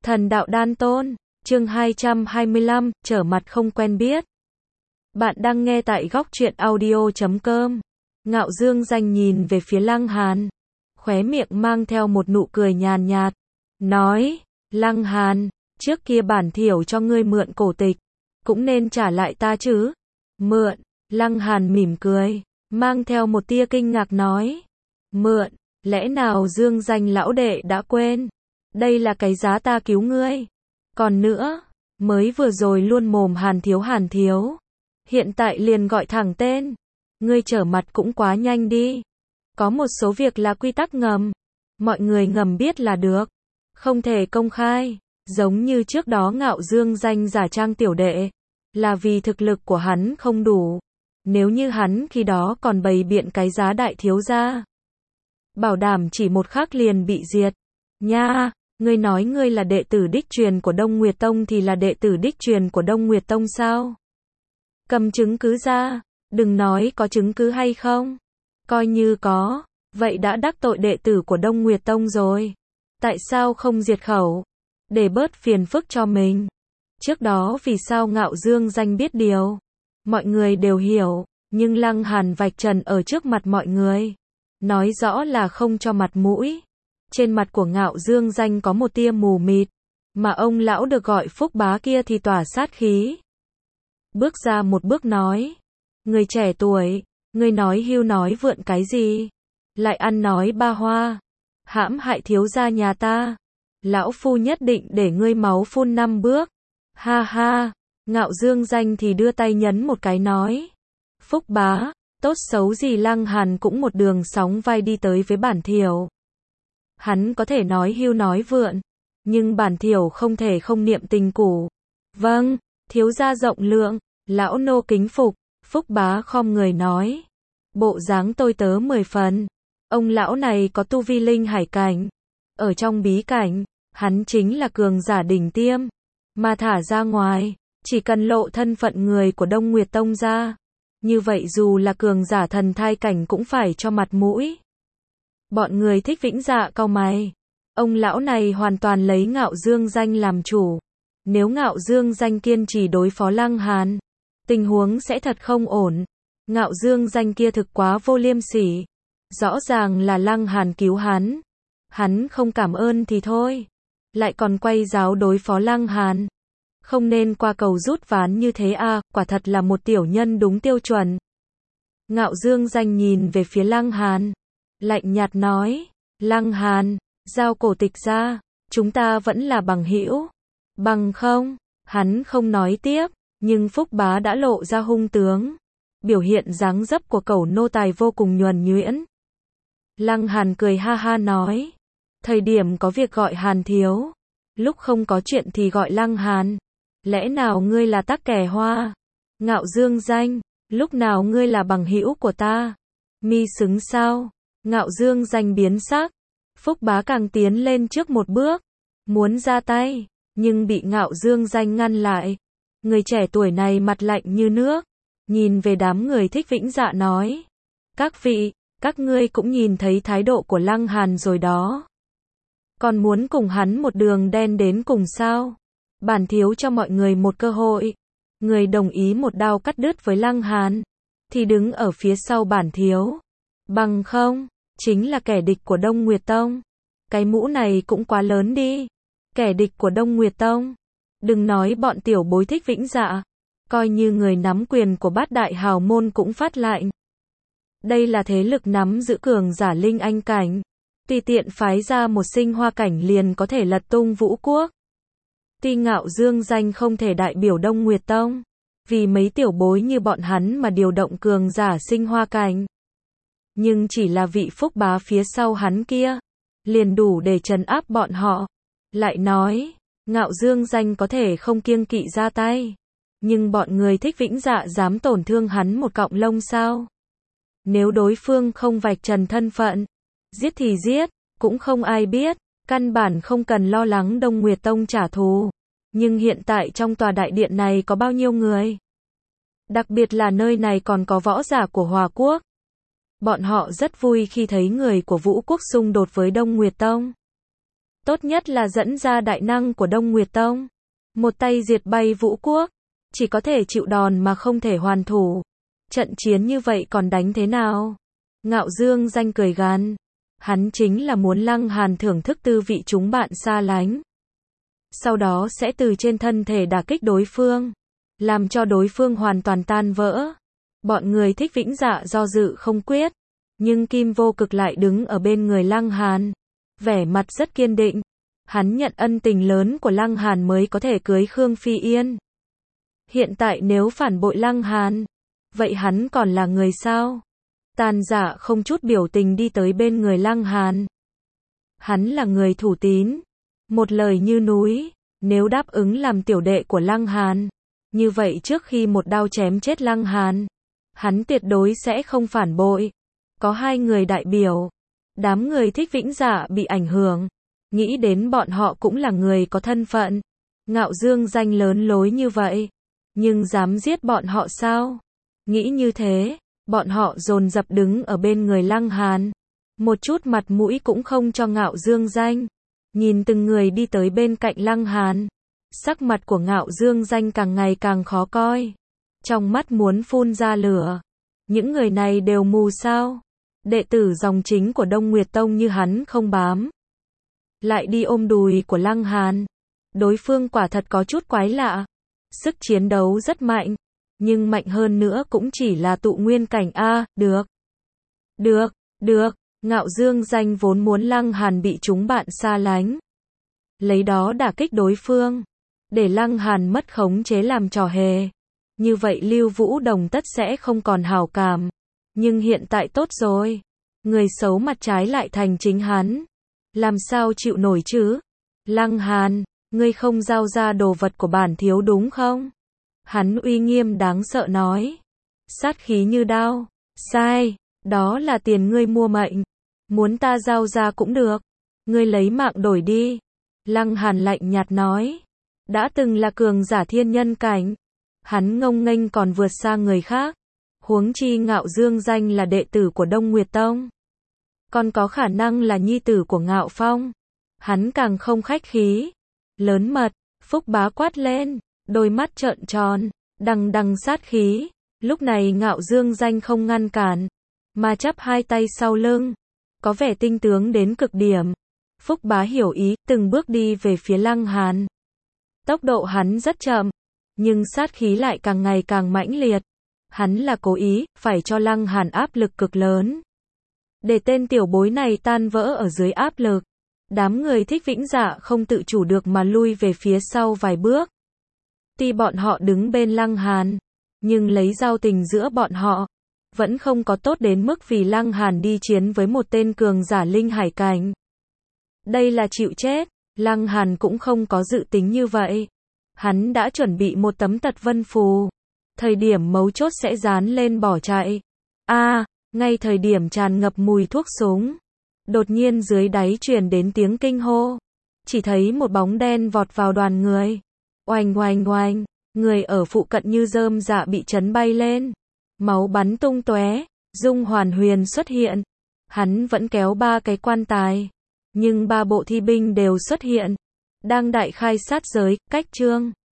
Thần đạo đan tôn, chương 225, trở mặt không quen biết. Bạn đang nghe tại góc truyện audio.com. Ngạo Dương Danh nhìn về phía Lăng Hàn, khóe miệng mang theo một nụ cười nhàn nhạt, nói, Lăng Hàn, trước kia bản thiểu cho ngươi mượn cổ tịch, cũng nên trả lại ta chứ. Mượn, Lăng Hàn mỉm cười, mang theo một tia kinh ngạc nói, mượn, lẽ nào Dương Danh lão đệ đã quên? Đây là cái giá ta cứu ngươi. Còn nữa, mới vừa rồi luôn mồm Hàn thiếu, hiện tại liền gọi thẳng tên. Ngươi trở mặt cũng quá nhanh đi. Có một số việc là quy tắc ngầm, mọi người ngầm biết là được, không thể công khai. Giống như trước đó Ngạo Dương Danh giả trang tiểu đệ, là vì thực lực của hắn không đủ. Nếu như hắn khi đó còn bày biện cái giá đại thiếu gia, bảo đảm chỉ một khắc liền bị diệt. Nha, ngươi nói ngươi là đệ tử đích truyền của Đông Nguyệt Tông thì là đệ tử đích truyền của Đông Nguyệt Tông sao? Cầm chứng cứ ra, đừng nói có chứng cứ hay không. Coi như có, vậy đã đắc tội đệ tử của Đông Nguyệt Tông rồi. Tại sao không diệt khẩu? Để bớt phiền phức cho mình. Trước đó vì sao Ngạo Dương Danh biết điều? Mọi người đều hiểu, nhưng Lăng Hàn vạch trần ở trước mặt mọi người, nói rõ là không cho mặt mũi. Trên mặt của Ngạo Dương Danh có một tia mù mịt, mà ông lão được gọi Phúc Bá kia thì tỏa sát khí. Bước ra một bước nói, người trẻ tuổi, ngươi nói hưu nói vượn cái gì? Lại ăn nói ba hoa, hãm hại thiếu gia nhà ta. Lão phu nhất định để ngươi máu phun 5 bước. Ha ha, Ngạo Dương Danh thì đưa tay nhấn một cái nói, Phúc Bá, tốt xấu gì Lăng Hàn cũng một đường sóng vai đi tới với bản thiểu. Hắn có thể nói hưu nói vượn, nhưng bản thiểu không thể không niệm tình cũ. Vâng, thiếu gia rộng lượng, lão nô kính phục. Phúc Bá khom người nói, bộ dáng tôi tớ 10 phần. Ông lão này có tu vi linh hải cảnh, ở trong bí cảnh, hắn chính là cường giả đỉnh tiêm, mà thả ra ngoài, chỉ cần lộ thân phận người của Đông Nguyệt Tông ra, như vậy dù là cường giả thần thai cảnh cũng phải cho mặt mũi. Bọn người Thích Vĩnh Dạ cau mày. Ông lão này hoàn toàn lấy Ngạo Dương Danh làm chủ. Nếu Ngạo Dương Danh kiên trì đối phó Lăng Hàn, tình huống sẽ thật không ổn. Ngạo Dương Danh kia thực quá vô liêm sỉ. Rõ ràng là Lăng Hàn cứu hắn. Hắn không cảm ơn thì thôi, lại còn quay giáo đối phó Lăng Hàn. Không nên qua cầu rút ván như thế à, quả thật là một tiểu nhân đúng tiêu chuẩn. Ngạo Dương Danh nhìn về phía Lăng Hàn, lạnh nhạt nói, Lăng Hàn, giao cổ tịch ra, chúng ta vẫn là bằng hữu. Bằng không, hắn không nói tiếp, nhưng Phúc Bá đã lộ ra hung tướng, biểu hiện dáng dấp của cẩu nô tài vô cùng nhuần nhuyễn. Lăng Hàn cười ha ha nói, thời điểm có việc gọi Hàn thiếu, lúc không có chuyện thì gọi Lăng Hàn. Lẽ nào ngươi là tắc kẻ hoa? Ngạo Dương Danh, lúc nào ngươi là bằng hữu của ta? Mi xứng sao? Ngạo Dương Danh biến sắc. Phúc Bá càng tiến lên trước một bước, muốn ra tay, nhưng bị Ngạo Dương Danh ngăn lại. Người trẻ tuổi này mặt lạnh như nước, nhìn về đám người Thích Vĩnh Dạ nói, các vị, các ngươi cũng nhìn thấy thái độ của Lăng Hàn rồi đó. Còn muốn cùng hắn một đường đen đến cùng sao? Bản thiếu cho mọi người một cơ hội. Người đồng ý một đao cắt đứt với Lăng Hàn, thì đứng ở phía sau bản thiếu. Bằng không, chính là kẻ địch của Đông Nguyệt Tông. Cái mũ này cũng quá lớn đi. Kẻ địch của Đông Nguyệt Tông. Đừng nói bọn tiểu bối Thích Vĩnh Dạ, coi như người nắm quyền của Bát Đại Hào Môn cũng phát lạnh. Đây là thế lực nắm giữ cường giả linh anh cảnh, tùy tiện phái ra một sinh hoa cảnh liền có thể lật tung vũ quốc. Tuy Ngạo Dương Danh không thể đại biểu Đông Nguyệt Tông, vì mấy tiểu bối như bọn hắn mà điều động cường giả sinh hoa cảnh, nhưng chỉ là vị Phúc Bá phía sau hắn kia, liền đủ để trấn áp bọn họ. Lại nói, Ngạo Dương Danh có thể không kiêng kỵ ra tay, nhưng bọn người Thích Vĩnh Dạ dám tổn thương hắn một cọng lông sao? Nếu đối phương không vạch trần thân phận, giết thì giết, cũng không ai biết, căn bản không cần lo lắng Đông Nguyệt Tông trả thù. Nhưng hiện tại trong tòa đại điện này có bao nhiêu người? Đặc biệt là nơi này còn có võ giả của Hòa Quốc. Bọn họ rất vui khi thấy người của Vũ Quốc xung đột với Đông Nguyệt Tông. Tốt nhất là dẫn ra đại năng của Đông Nguyệt Tông. Một tay diệt bay Vũ Quốc. Chỉ có thể chịu đòn mà không thể hoàn thủ. Trận chiến như vậy còn đánh thế nào? Ngạo Dương Danh cười gằn. Hắn chính là muốn Lăng Hàn thưởng thức tư vị chúng bạn xa lánh. Sau đó sẽ từ trên thân thể đả kích đối phương. Làm cho đối phương hoàn toàn tan vỡ. Bọn người Thích Vĩnh Dạ do dự không quyết. Nhưng Kim Vô Cực lại đứng ở bên người Lăng Hàn. Vẻ mặt rất kiên định. Hắn nhận ân tình lớn của Lăng Hàn mới có thể cưới Khương Phi Yên. Hiện tại nếu phản bội Lăng Hàn, vậy hắn còn là người sao? Tàn Dạ không chút biểu tình đi tới bên người Lăng Hàn. Hắn là người thủ tín. Một lời như núi. Nếu đáp ứng làm tiểu đệ của Lăng Hàn, như vậy trước khi một đao chém chết Lăng Hàn, hắn tuyệt đối sẽ không phản bội. Có hai người đại biểu. Đám người Thích Vĩnh Dạ bị ảnh hưởng. Nghĩ đến bọn họ cũng là người có thân phận. Ngạo Dương Danh lớn lối như vậy. Nhưng dám giết bọn họ sao? Nghĩ như thế, bọn họ dồn dập đứng ở bên người Lăng Hàn. Một chút mặt mũi cũng không cho Ngạo Dương Danh. Nhìn từng người đi tới bên cạnh Lăng Hàn. Sắc mặt của Ngạo Dương Danh càng ngày càng khó coi. Trong mắt muốn phun ra lửa. Những người này đều mù sao? Đệ tử dòng chính của Đông Nguyệt Tông như hắn không bám. Lại đi ôm đùi của Lăng Hàn. Đối phương quả thật có chút quái lạ. Sức chiến đấu rất mạnh. Nhưng mạnh hơn nữa cũng chỉ là tụ nguyên cảnh A, được. Được. Ngạo Dương Danh vốn muốn Lăng Hàn bị chúng bạn xa lánh. Lấy đó đả kích đối phương. Để Lăng Hàn mất khống chế làm trò hề. Như vậy Lưu Vũ Đồng tất sẽ không còn hảo cảm. Nhưng hiện tại tốt rồi. Người xấu mặt trái lại thành chính hắn. Làm sao chịu nổi chứ? Lăng Hàn, ngươi không giao ra đồ vật của bản thiếu đúng không? Hắn uy nghiêm đáng sợ nói. Sát khí như đao. Sai, đó là tiền ngươi mua mệnh. Muốn ta giao ra cũng được. Ngươi lấy mạng đổi đi. Lăng Hàn lạnh nhạt nói. Đã từng là cường giả thiên nhân cảnh. Hắn ngông nghênh còn vượt xa người khác. Huống chi Ngạo Dương Danh là đệ tử của Đông Nguyệt Tông. Còn có khả năng là nhi tử của Ngạo Phong. Hắn càng không khách khí. Lớn mật, Phúc Bá quát lên. Đôi mắt trợn tròn. Đằng đằng sát khí. Lúc này Ngạo Dương Danh không ngăn cản. Mà chắp hai tay sau lưng. Có vẻ tinh tướng đến cực điểm. Phúc Bá hiểu ý, từng bước đi về phía Lăng Hàn. Tốc độ hắn rất chậm. Nhưng sát khí lại càng ngày càng mãnh liệt. Hắn là cố ý, phải cho Lăng Hàn áp lực cực lớn. Để tên tiểu bối này tan vỡ ở dưới áp lực. Đám người Thích Vĩnh Dạ không tự chủ được mà lui về phía sau vài bước. Tuy bọn họ đứng bên Lăng Hàn, nhưng lấy giao tình giữa bọn họ, vẫn không có tốt đến mức vì Lăng Hàn đi chiến với một tên cường giả linh hải cảnh. Đây là chịu chết, Lăng Hàn cũng không có dự tính như vậy. Hắn đã chuẩn bị một tấm tật vân phù. Thời điểm mấu chốt sẽ dán lên bỏ chạy. Ngay thời điểm tràn ngập mùi thuốc súng. Đột nhiên dưới đáy truyền đến tiếng kinh hô. Chỉ thấy một bóng đen vọt vào đoàn người. Oanh oanh oanh. Người ở phụ cận như rơm rạ bị chấn bay lên. Máu bắn tung tóe. Dung Hoàn Huyền xuất hiện. Hắn vẫn kéo 3 cái quan tài. Nhưng 3 bộ thi binh đều xuất hiện. Đang đại khai sát giới, cách chương.